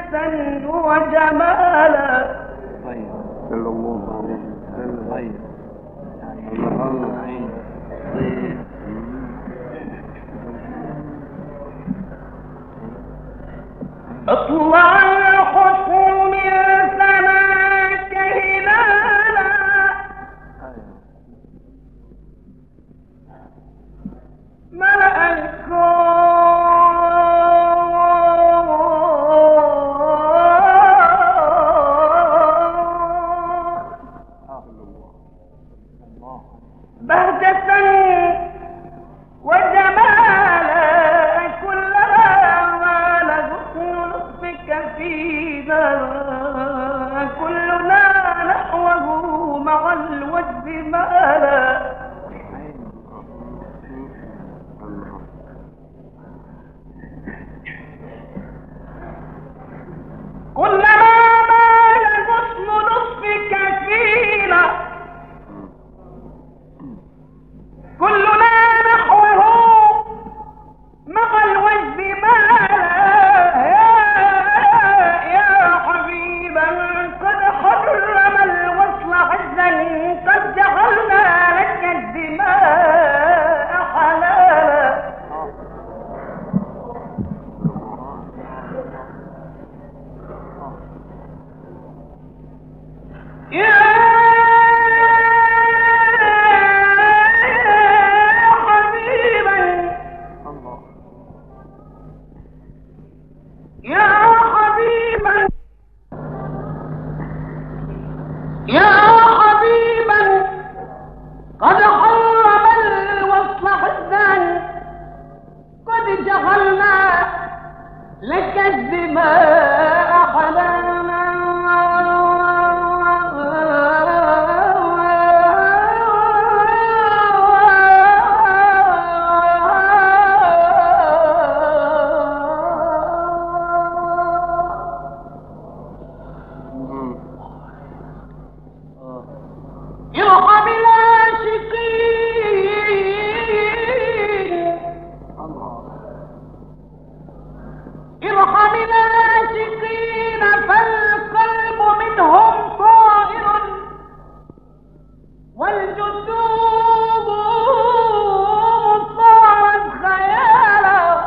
وجمالا. صلى الله عليه وسلم. اطلع الحسن من سماك هلالا ملأ الكون بهجة وجمالا كلما مال حسن لطفك فينا كلنا نحوه مع الوجد مالا. كلما مال حسن لطفك فينا كلنا نحوه مع الوجد مالا. يا حبيبا قد حرم الوصل عزا قد جعلنا لك الدماء حلالا. قد حرم الوصل حزا قد جعلنا لك الدماء حلالا. ارحم العاشقين فالقلب منهم طائر والجسوم صارت خيالا.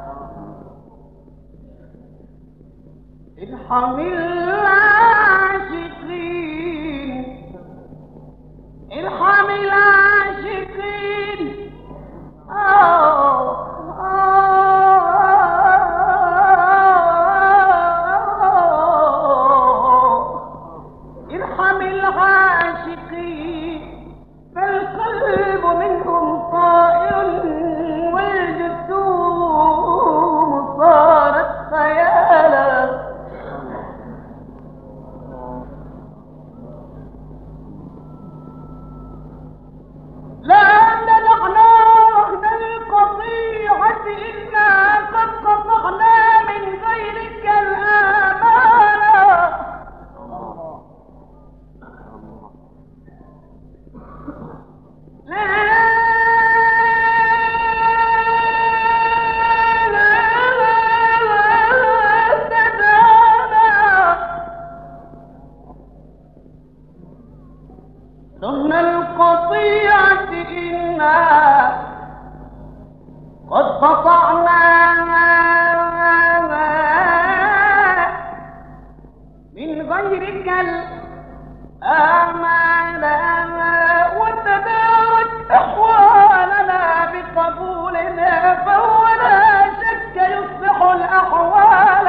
ارحم العاشقين ارحم العاشقين ارحم العاشقين فالقلب منهم طائر والجسوم صارت خيالا. لا ندعنا رهن القطيعة إنا قد قطعنا من غيرك الآمال. رهن القطيعة إنا قد قطعنا من غيرك الآمال وتدارك أحوالنا بقبولنا فهو لا شك يصلح الأحوال.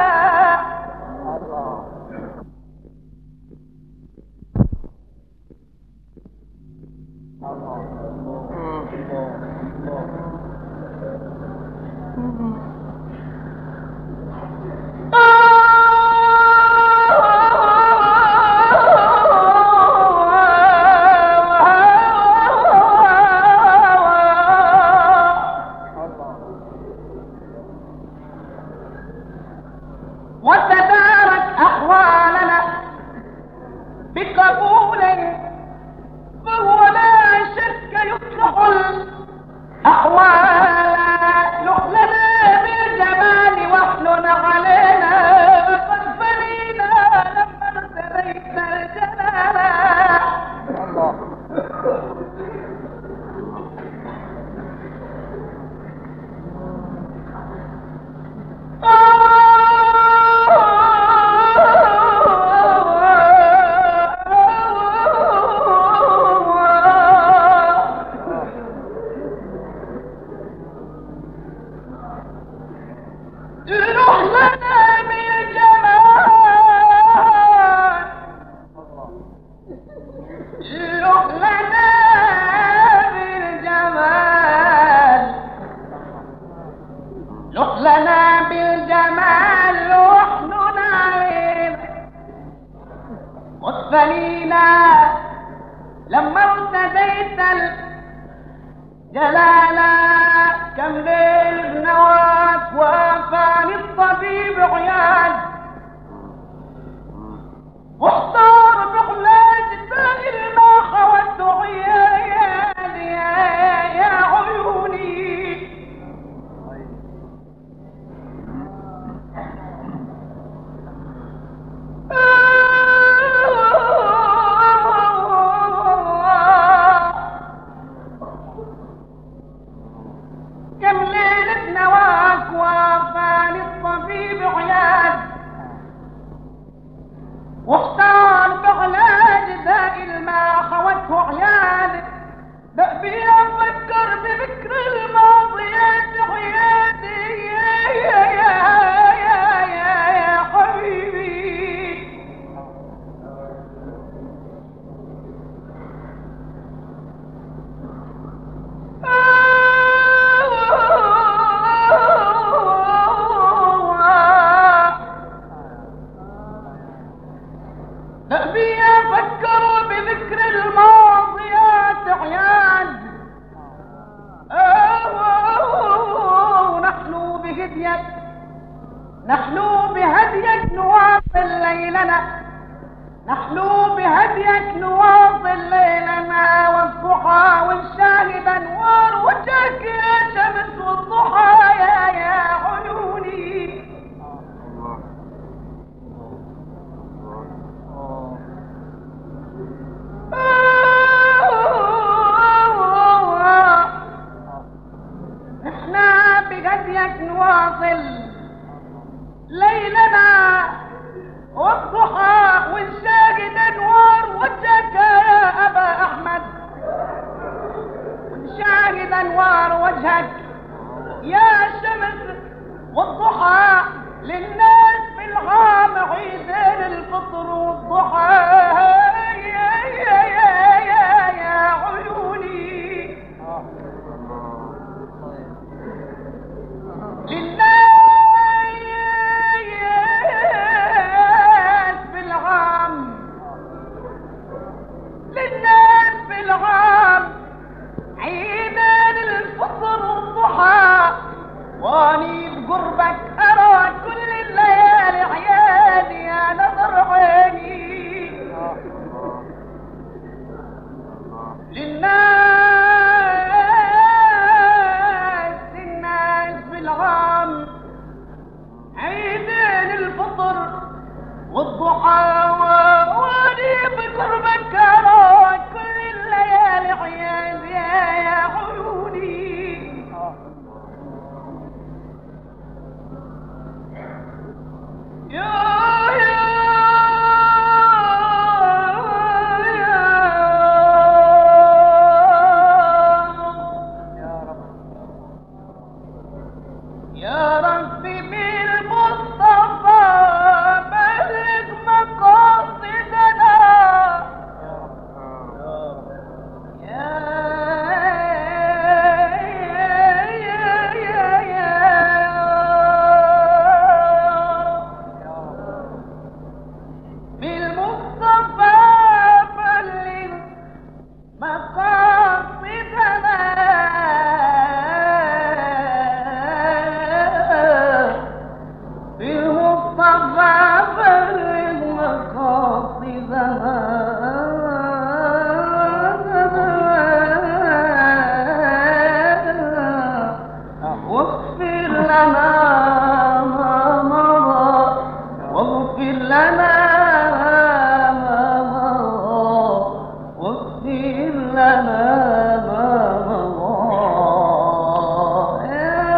والثليلا لما ارتديت الجلالا كم ليل بنواك وافاني الطبيب عياد واحتار بعلاج الدائر ما خوت عياد يا عيوني كم ليلة نواك وافاني الطبيب عياد واختار بعلاج داء ما خوته عياد دأبي أفكر بذكر الماضيات عيادي يا حبيبي دأبي أفكر بذكر الماضيات عياد نحن بهديك نواصل ليلنا نحن بهديك نواصل ليلنا والضحى والشاهد انوار وجهك يا شمس والضحى يا عيوني احنا بهديك نواصل ليلنا والضحى والشاهد انوار وجهك يا ابا احمد والشاهد انوار وجهك يا شمس والضحى للناس في العام عيدين الفطر والضحى يا عيوني للناس في العام عيدان الفطر والضحى واني بقربك ارى كل الليالي عيادي يا نظر عيني للناس في العام عيدان الفطر والضحى واني بقربك ارى كل الليالي عيادي يا عيوني يا ربي بالمصطفى بلغ مقاصدنا بالمصطفى بلغ مقاصدنا بالمصطفى بلغ مقاصدنا واغفر لنا ما مضى واغفر لنا ما مضى واغفر لنا ما مضى يا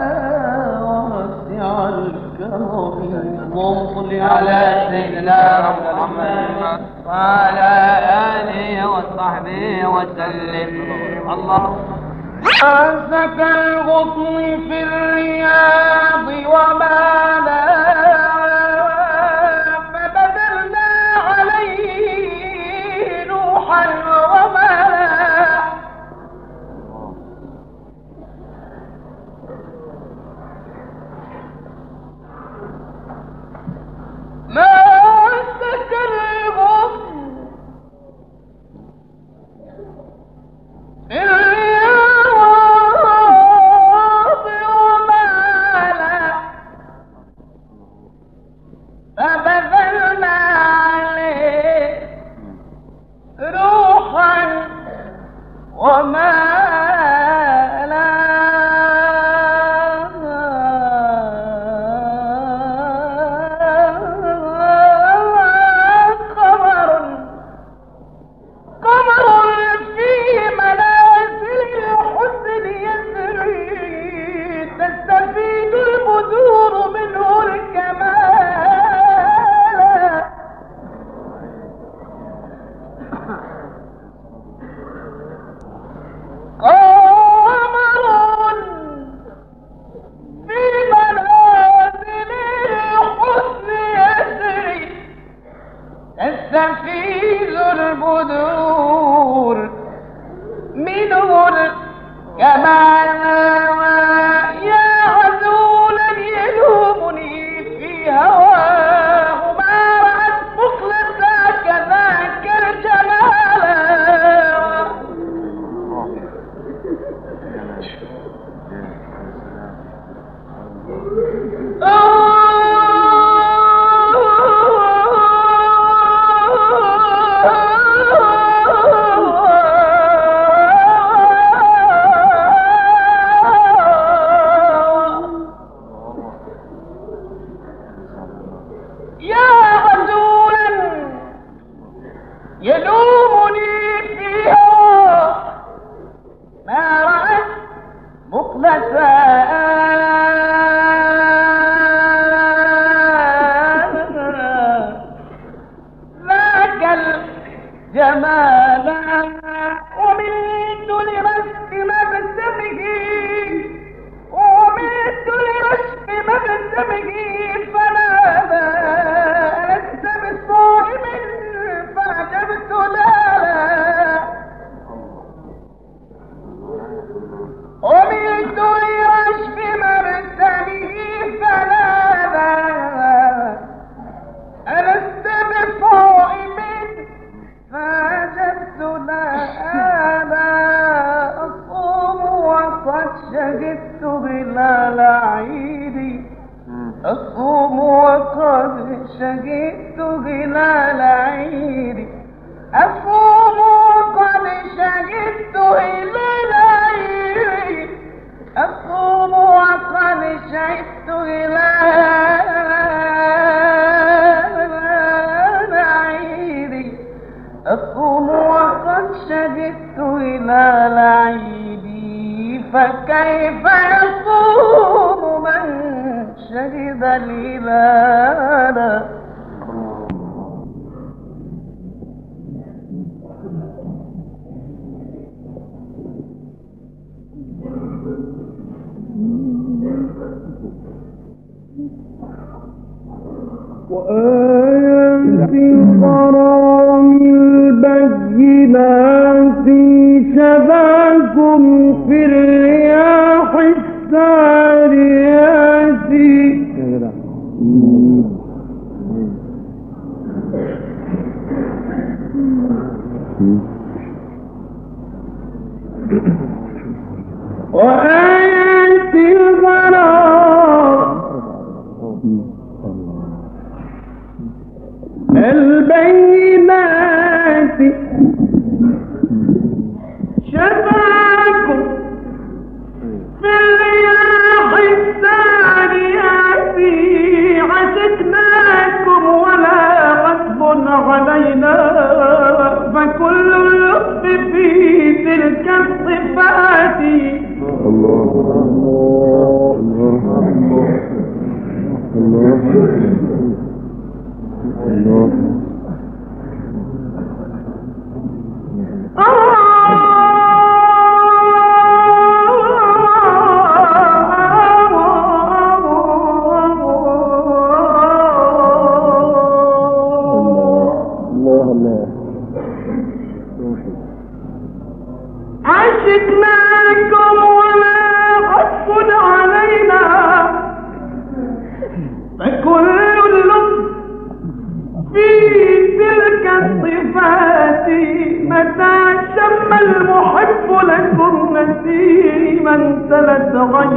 واسع الكرم صل على سيدنا محمد وعلى آله وصحبه وسلم. الله أنسك الغصن في الرياض وما لا فبدلنا عليه نوحا وما لا ما أنسك الغصن تستفيد البدور منه الكمال يا عذولا يلومني في هواه ما رأت مخلصا كذاك الجمال يلومني فيها ما رأت مخلصا ذاك الجمال ومنت لرشف مبتمه ومنت لرشف مبتمه فنادى لست بالصائم فعجبت لا وملت لرشف مرتبه فنادى ألست بصائم فعجبت لا أصوم وقد شهدت هلال عيدي أصوم وقد شهدت هلال عيدي أصوم وقد شهدت هلال عيدي أصوم وقد شهدت هلال عيدي أصوم وقد شهدت هلال عيدي فكيف يصوم من شهد الهلال وآيات الغرام البينات شباكم في الرياح الساريات وآيات الغرام البينات شفاكم في الرياح الساريات عشقناكم ولا غصب علينا فكل اللطف في تلك الصفات الله عشقناكم ولا غصب علينا فكل اللطف في تلك الصفات متى شم المحب لكم نسيما سلت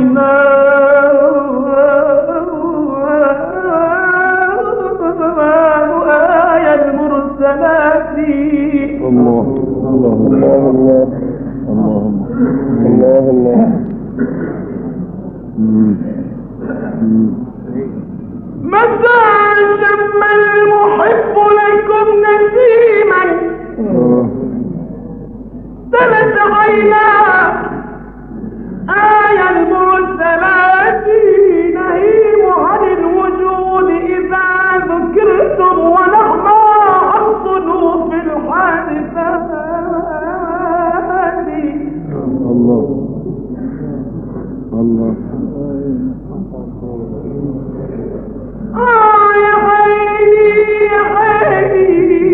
عيناه آية المرسلات الله الله الله الله الله الله متى شم المحب لكم نسيما سلت عيناه آية المرسلات نهيم عن الوجود إذا ذكرتم ونحما عن صنوف الحادثات الله الله يا عيني يا عيني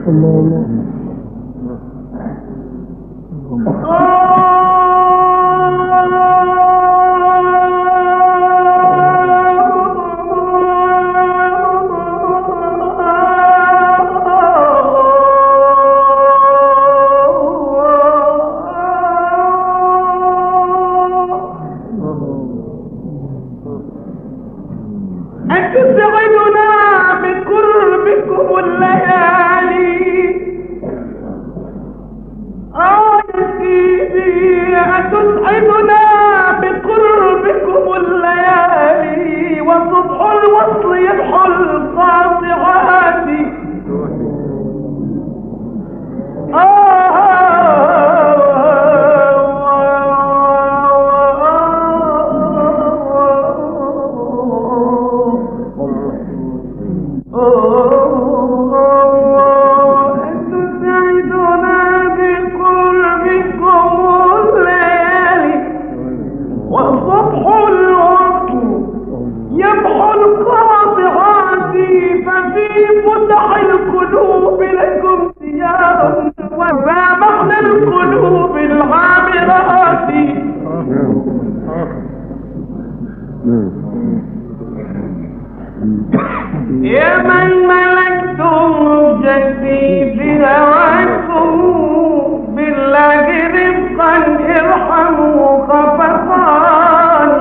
يا من ملكتم جدي بهواكم بالله رفقا ارحموا خفقان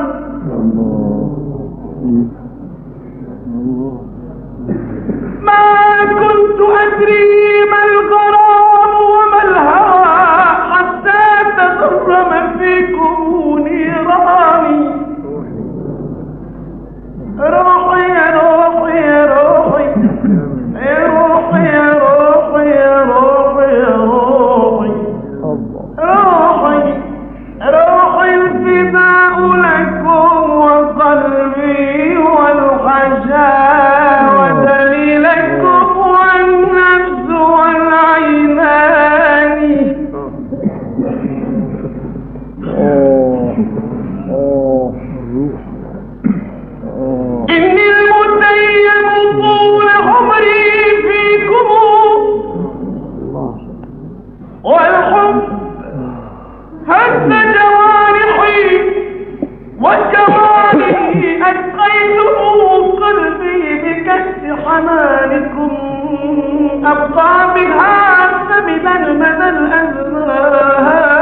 ما كنت أدري ما الغرام وما الهوى حتى تضرم فيكم نيراني روحي يا روحي يا روحي يا روحي يا روحي يا روحي يا روحي روحي روحي الفداء لكم وقلبي والحجاء ودليلكم والنفس والعينان إني المتيم طول عمري فيكم والحب هز جوارحي والجوارح أسقيته قلبي بكأس حنانكم أبقى بها سبلا مدى الأزمان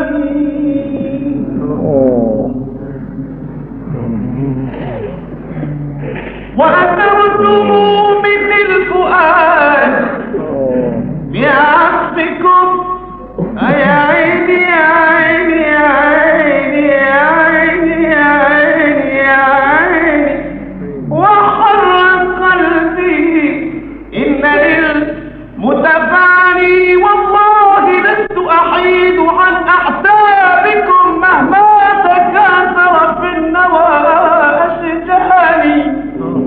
وأثرتم مثل الفؤاد بعطفكم يا عيني يا عيني يا عيني يا عيني يا عيني يا عيني وحر قلبي إن للمتفاني والله لست أحيد عن أحسابكم مهما تكاثر في النوى أشجاني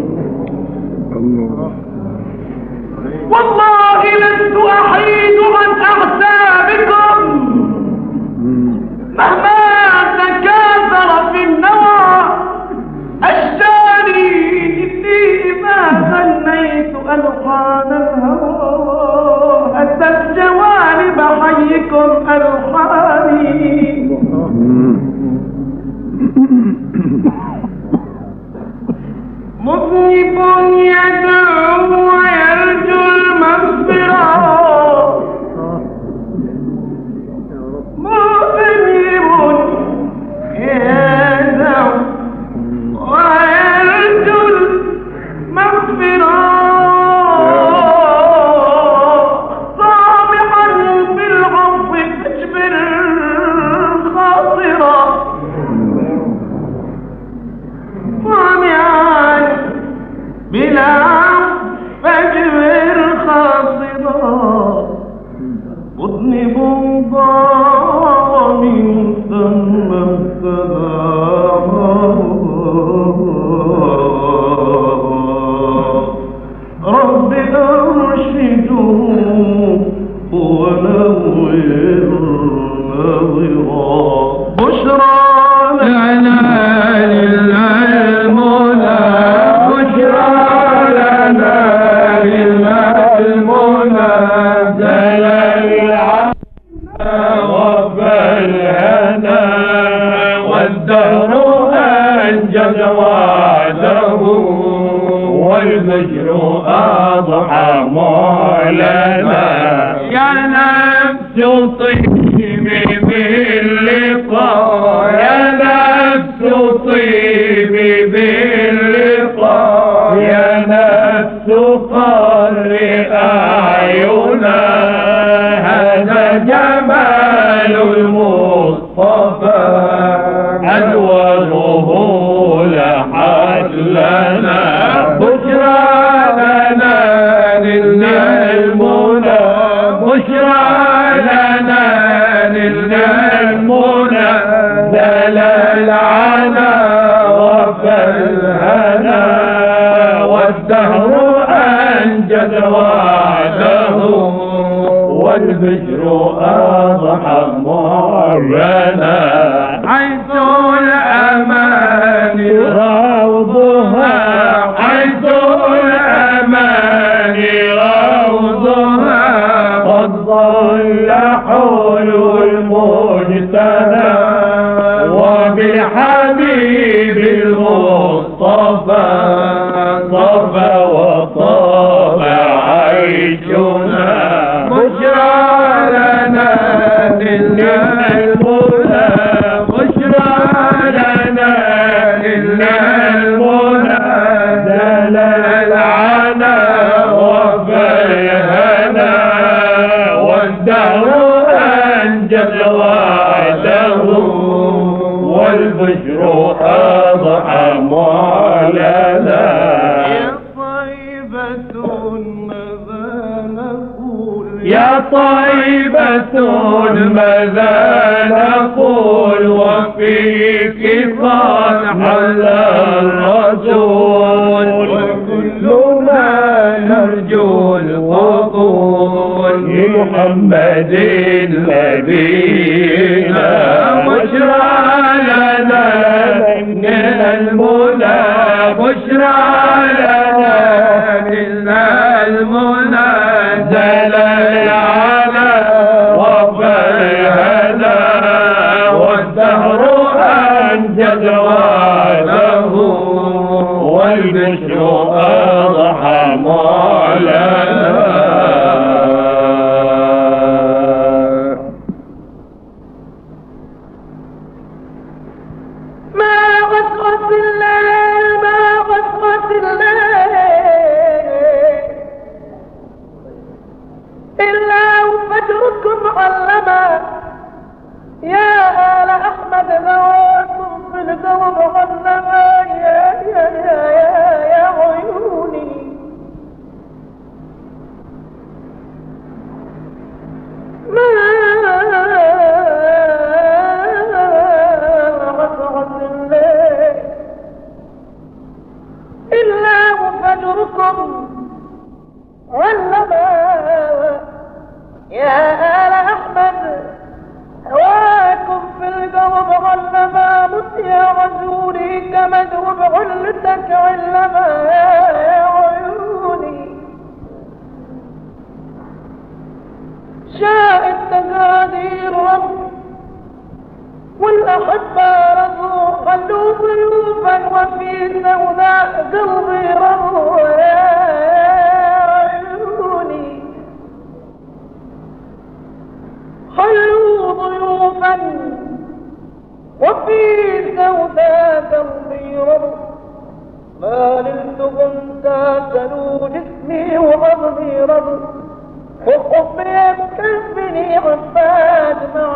والله لست أحيد عن أحسابكم مهما تكاثر في النوى أشجاني إني إذا غنيت ألحان الهوى أتت جوانب حيكم ألحاني مذنب يدعو ويرجو المغفرة مذنب يدعو ويرجو المغفرة صامحا بالعفو تجبر الخاطرة صامعا بلا فجر خاصرا مذنب ضامن ثم ابتداه رب أرشده ونور نظرا بشرى لنا للمنى بشرى لنا للمنى وعده والبشر أضحى مولانا يا نفس طيبي باللقاء يا نفس طيبي باللقاء يا نفس قري أعينا هذا جمال المصطفى أنواره لحت لنا بشرى لنا نلنا المنى بشرى لنا نلنا المنى دلال على وفى الهنا والدهر أنجد وعده والبشر أضحى مرنا حيث الأمان روضها حيث الأمان روضها قد ضل حلو المجتمع وبحبيب المصطفى صفى وطاب عيشنا بشرى لنا نلنا المنى بشرى لنا نلنا المنى دلال على وفى الهنا والدهر أنجز وعده والبشر أضحى مولانا يا طيبة ماذا نقول وفيك قد حل الرسول وكلنا نرجو القبول لمحمد نبينا بشرى لنا من المنى بشرى لنا من المنى دلال على وفى الهدى والدهر أنجز وعده والبشر أضحى مولانا يا آل أحمد ذواتم في القوم غنما يا عيوني ما غسغس الليل إلا وفجركم علما يا آل أحمد هواكم في القلب علما مت يا رسولي كمدرب علتك علما يا عيوني شاء التقادير رب والأحبة رضوا خلوا ضيوفا وفي سوداء قلبي رضوا يا عيوني خلوا ضيوفا وفي سوداء قلبي رضوا ما نلتهم تاسلوا جسمي وعظمي رضوا وحبي يكفني عباد مع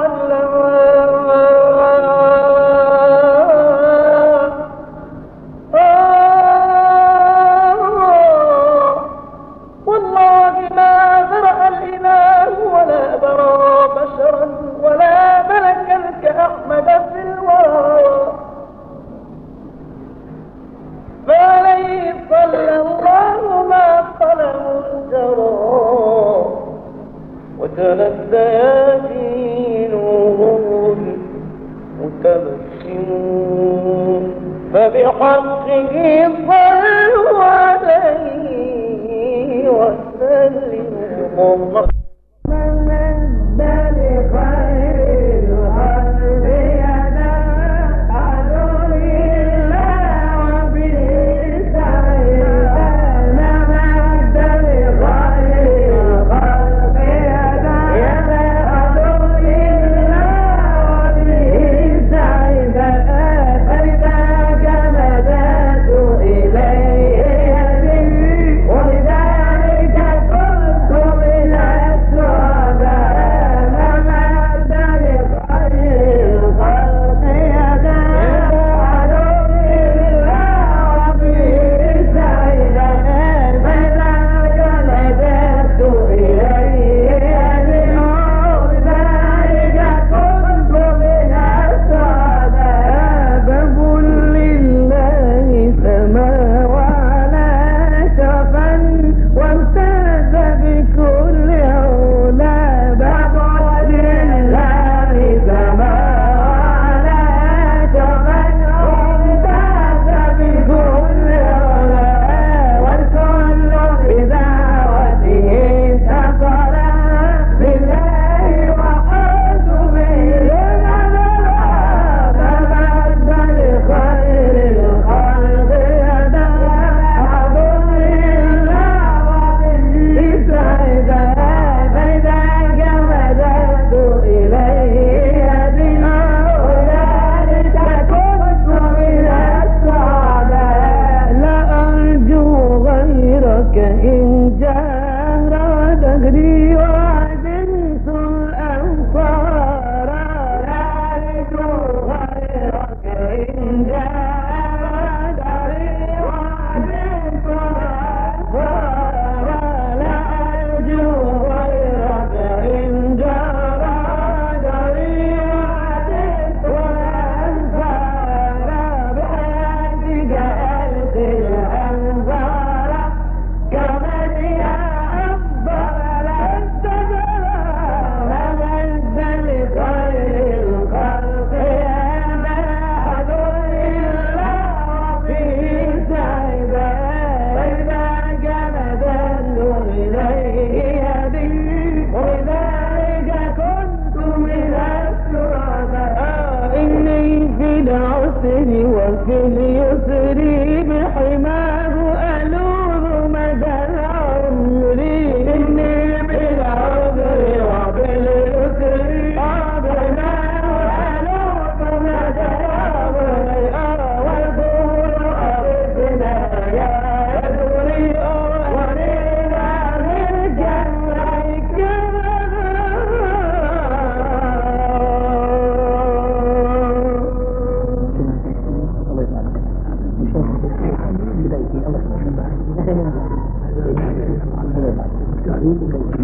والله ما ذرأ الإله ولا برى بشرا ولا ملكا كأحمد في الورى فعليه صلى الله ما قلم جرى وتنزى ياسينهم متبسمون فبحقه صلوا عليه وسلموا الله